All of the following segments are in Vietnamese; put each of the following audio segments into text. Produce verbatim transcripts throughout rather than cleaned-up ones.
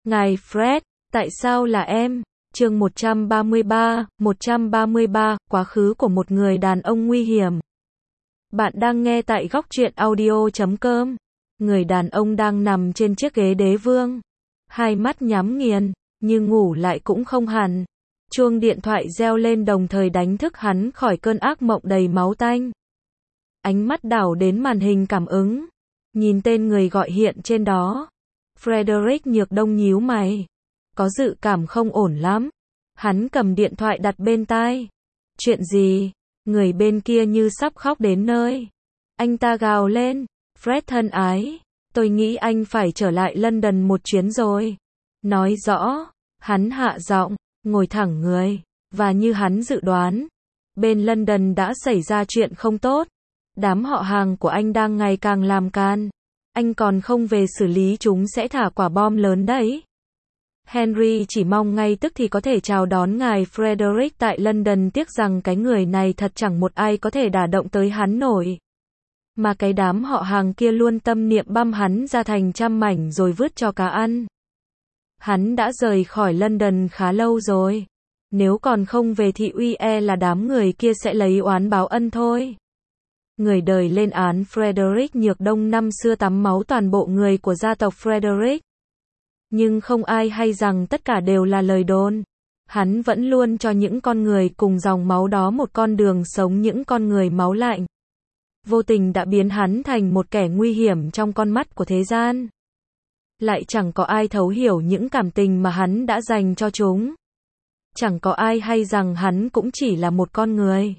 Ngài Fred, tại sao là em? Chương một trăm ba mươi ba, một trăm ba mươi ba, quá khứ của một người đàn ông nguy hiểm. Bạn đang nghe tại góc truyện audio chấm com. Người đàn ông đang nằm trên chiếc ghế đế vương. Hai mắt nhắm nghiền, nhưng ngủ lại cũng không hẳn. Chuông điện thoại reo lên đồng thời đánh thức hắn khỏi cơn ác mộng đầy máu tanh. Ánh mắt đảo đến màn hình cảm ứng. Nhìn tên người gọi hiện trên đó. Frederick Nhược Đông nhíu mày. Có dự cảm không ổn lắm. Hắn cầm điện thoại đặt bên tai. Chuyện gì? Người bên kia như sắp khóc đến nơi. Anh ta gào lên. Fred thân ái. Tôi nghĩ anh phải trở lại London một chuyến rồi. Nói rõ. Hắn hạ giọng, ngồi thẳng người. Và như hắn dự đoán. Bên London đã xảy ra chuyện không tốt. Đám họ hàng của anh đang ngày càng làm can. Anh còn không về xử lý chúng sẽ thả quả bom lớn đấy. Henry chỉ mong ngay tức thì có thể chào đón ngài Frederick tại London, tiếc rằng cái người này thật chẳng một ai có thể đả động tới hắn nổi. Mà cái đám họ hàng kia luôn tâm niệm băm hắn ra thành trăm mảnh rồi vứt cho cá ăn. Hắn đã rời khỏi London khá lâu rồi. Nếu còn không về thì uy e là đám người kia sẽ lấy oán báo ân thôi. Người đời lên án Frederick Nhược Đông năm xưa tắm máu toàn bộ người của gia tộc Frederick. Nhưng không ai hay rằng tất cả đều là lời đồn. Hắn vẫn luôn cho những con người cùng dòng máu đó một con đường sống, những con người máu lạnh. Vô tình đã biến hắn thành một kẻ nguy hiểm trong con mắt của thế gian. Lại chẳng có ai thấu hiểu những cảm tình mà hắn đã dành cho chúng. Chẳng có ai hay rằng hắn cũng chỉ là một con người.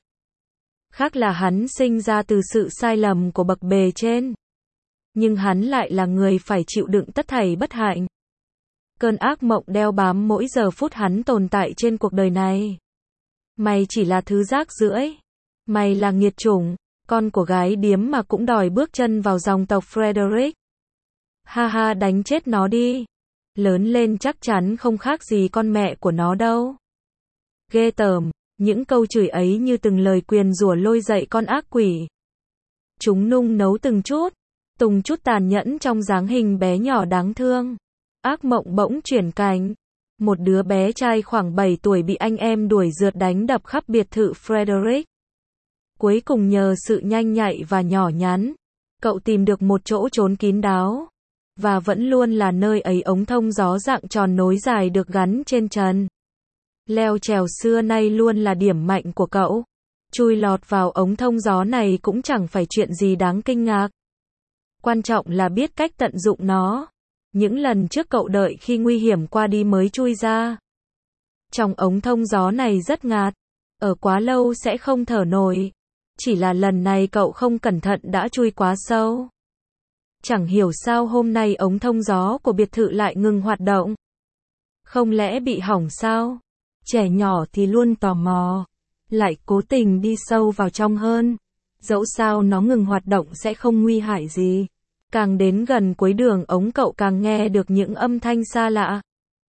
Khác là hắn sinh ra từ sự sai lầm của bậc bề trên. Nhưng hắn lại là người phải chịu đựng tất thảy bất hạnh. Cơn ác mộng đeo bám mỗi giờ phút hắn tồn tại trên cuộc đời này. Mày chỉ là thứ rác rưởi. Mày là nghiệt chủng, con của gái điếm mà cũng đòi bước chân vào dòng tộc Frederick. Ha ha, đánh chết nó đi. Lớn lên chắc chắn không khác gì con mẹ của nó đâu. Ghê tởm. Những câu chửi ấy như từng lời nguyền rủa lôi dậy con ác quỷ. Chúng nung nấu từng chút, từng chút tàn nhẫn trong dáng hình bé nhỏ đáng thương. Ác mộng bỗng chuyển cảnh. Một đứa bé trai khoảng bảy tuổi bị anh em đuổi rượt đánh đập khắp biệt thự Frederick. Cuối cùng nhờ sự nhanh nhạy và nhỏ nhắn, cậu tìm được một chỗ trốn kín đáo. Và vẫn luôn là nơi ấy ống thông gió dạng tròn nối dài được gắn trên trần. Leo trèo xưa nay luôn là điểm mạnh của cậu. Chui lọt vào ống thông gió này cũng chẳng phải chuyện gì đáng kinh ngạc. Quan trọng là biết cách tận dụng nó. Những lần trước cậu đợi khi nguy hiểm qua đi mới chui ra. Trong ống thông gió này rất ngạt. Ở quá lâu sẽ không thở nổi. Chỉ là lần này cậu không cẩn thận đã chui quá sâu. Chẳng hiểu sao hôm nay ống thông gió của biệt thự lại ngừng hoạt động. Không lẽ bị hỏng sao? Trẻ nhỏ thì luôn tò mò, lại cố tình đi sâu vào trong hơn. Dẫu sao nó ngừng hoạt động sẽ không nguy hại gì. Càng đến gần cuối đường ống cậu càng nghe được những âm thanh xa lạ.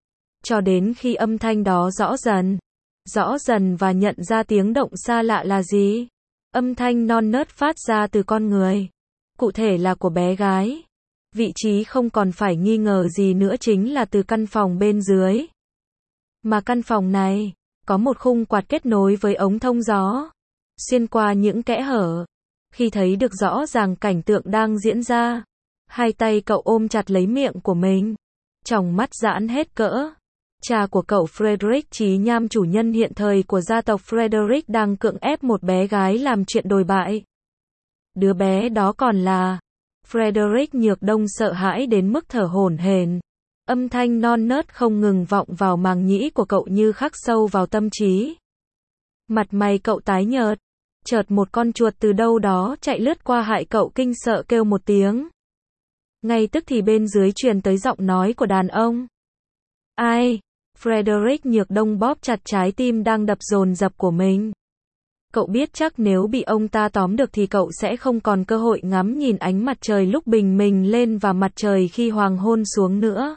Cho đến khi âm thanh đó rõ dần, rõ dần và nhận ra tiếng động xa lạ là gì. Âm thanh non nớt phát ra từ con người. Cụ thể là của bé gái. Vị trí không còn phải nghi ngờ gì nữa, chính là từ căn phòng bên dưới. Mà căn phòng này, có một khung quạt kết nối với ống thông gió. Xuyên qua những kẽ hở. Khi thấy được rõ ràng cảnh tượng đang diễn ra, hai tay cậu ôm chặt lấy miệng của mình. Tròng mắt giãn hết cỡ. Cha của cậu Frederick Chí Nham, chủ nhân hiện thời của gia tộc Frederick, đang cưỡng ép một bé gái làm chuyện đồi bại. Đứa bé đó còn là Frederick Nhược Đông. Sợ hãi đến mức thở hổn hển. Âm thanh non nớt không ngừng vọng vào màng nhĩ của cậu như khắc sâu vào tâm trí. Mặt mày cậu tái nhợt. Chợt một con chuột từ đâu đó chạy lướt qua hại cậu kinh sợ kêu một tiếng. Ngay tức thì bên dưới truyền tới giọng nói của đàn ông. Ai? Frederick Nhược Đông bóp chặt trái tim đang đập dồn dập của mình. Cậu biết chắc nếu bị ông ta tóm được thì cậu sẽ không còn cơ hội ngắm nhìn ánh mặt trời lúc bình minh lên và mặt trời khi hoàng hôn xuống nữa.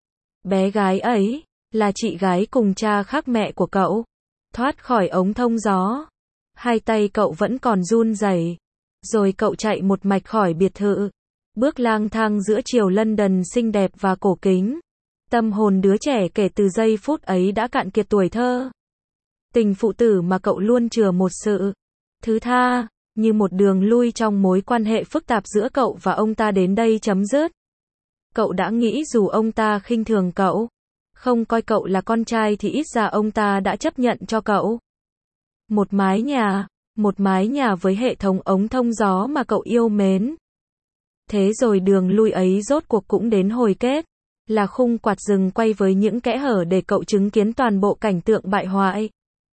Bé gái ấy, là chị gái cùng cha khác mẹ của cậu. Thoát khỏi ống thông gió. Hai tay cậu vẫn còn run rẩy. Rồi cậu chạy một mạch khỏi biệt thự. Bước lang thang giữa chiều London xinh đẹp và cổ kính. Tâm hồn đứa trẻ kể từ giây phút ấy đã cạn kiệt tuổi thơ. Tình phụ tử mà cậu luôn chừa một sự thứ tha, như một đường lui trong mối quan hệ phức tạp giữa cậu và ông ta đến đây chấm dứt. Cậu đã nghĩ dù ông ta khinh thường cậu, không coi cậu là con trai thì ít ra ông ta đã chấp nhận cho cậu một mái nhà, một mái nhà với hệ thống ống thông gió mà cậu yêu mến. Thế rồi đường lui ấy rốt cuộc cũng đến hồi kết, là khung quạt rừng quay với những kẽ hở để cậu chứng kiến toàn bộ cảnh tượng bại hoại.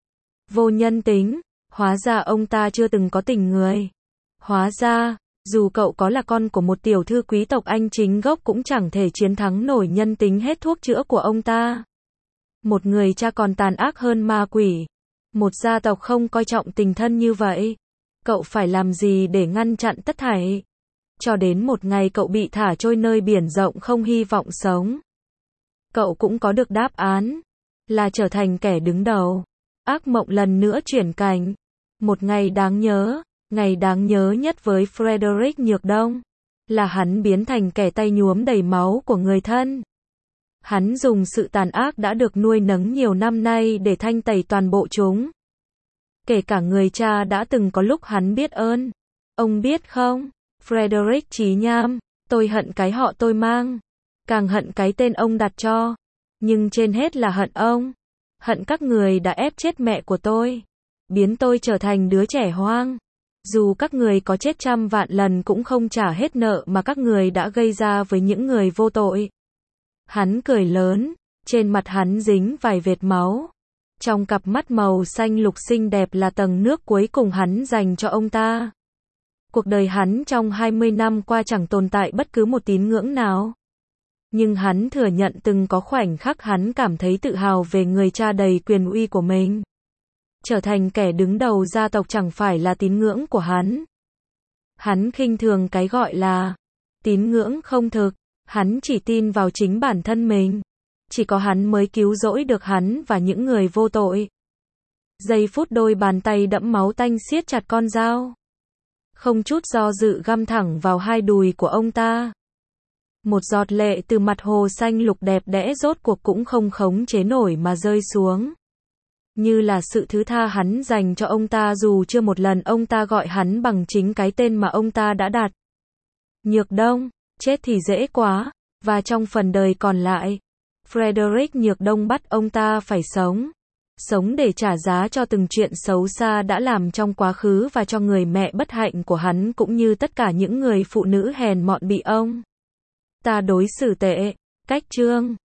Vô nhân tính, hóa ra ông ta chưa từng có tình người. Hóa ra, dù cậu có là con của một tiểu thư quý tộc Anh chính gốc cũng chẳng thể chiến thắng nổi nhân tính hết thuốc chữa của ông ta. Một người cha còn tàn ác hơn ma quỷ. Một gia tộc không coi trọng tình thân như vậy. Cậu phải làm gì để ngăn chặn tất thảy? Cho đến một ngày cậu bị thả trôi nơi biển rộng không hy vọng sống. Cậu cũng có được đáp án, là trở thành kẻ đứng đầu. Ác mộng lần nữa chuyển cảnh. Một ngày đáng nhớ, ngày đáng nhớ nhất với Frederick Nhược Đông, là hắn biến thành kẻ tay nhuốm đầy máu của người thân. Hắn dùng sự tàn ác đã được nuôi nấng nhiều năm nay để thanh tẩy toàn bộ chúng. Kể cả người cha đã từng có lúc hắn biết ơn. Ông biết không, Frederick Chí Nham, tôi hận cái họ tôi mang, càng hận cái tên ông đặt cho. Nhưng trên hết là hận ông. Hận các người đã ép chết mẹ của tôi, biến tôi trở thành đứa trẻ hoang. Dù các người có chết trăm vạn lần cũng không trả hết nợ mà các người đã gây ra với những người vô tội. Hắn cười lớn, trên mặt hắn dính vài vệt máu. Trong cặp mắt màu xanh lục xinh đẹp là tầng nước cuối cùng hắn dành cho ông ta. Cuộc đời hắn trong hai mươi năm qua chẳng tồn tại bất cứ một tín ngưỡng nào. Nhưng hắn thừa nhận từng có khoảnh khắc hắn cảm thấy tự hào về người cha đầy quyền uy của mình. Trở thành kẻ đứng đầu gia tộc chẳng phải là tín ngưỡng của hắn. Hắn khinh thường cái gọi là tín ngưỡng không thực. Hắn chỉ tin vào chính bản thân mình. Chỉ có hắn mới cứu rỗi được hắn và những người vô tội. Giây phút đôi bàn tay đẫm máu tanh siết chặt con dao, không chút do dự găm thẳng vào hai đùi của ông ta. Một giọt lệ từ mặt hồ xanh lục đẹp đẽ rốt cuộc cũng không khống chế nổi mà rơi xuống. Như là sự thứ tha hắn dành cho ông ta dù chưa một lần ông ta gọi hắn bằng chính cái tên mà ông ta đã đặt. Nhược Đông, chết thì dễ quá, và trong phần đời còn lại, Frederick Nhược Đông bắt ông ta phải sống. Sống để trả giá cho từng chuyện xấu xa đã làm trong quá khứ và cho người mẹ bất hạnh của hắn cũng như tất cả những người phụ nữ hèn mọn bị ông ta đối xử tệ. Cách chương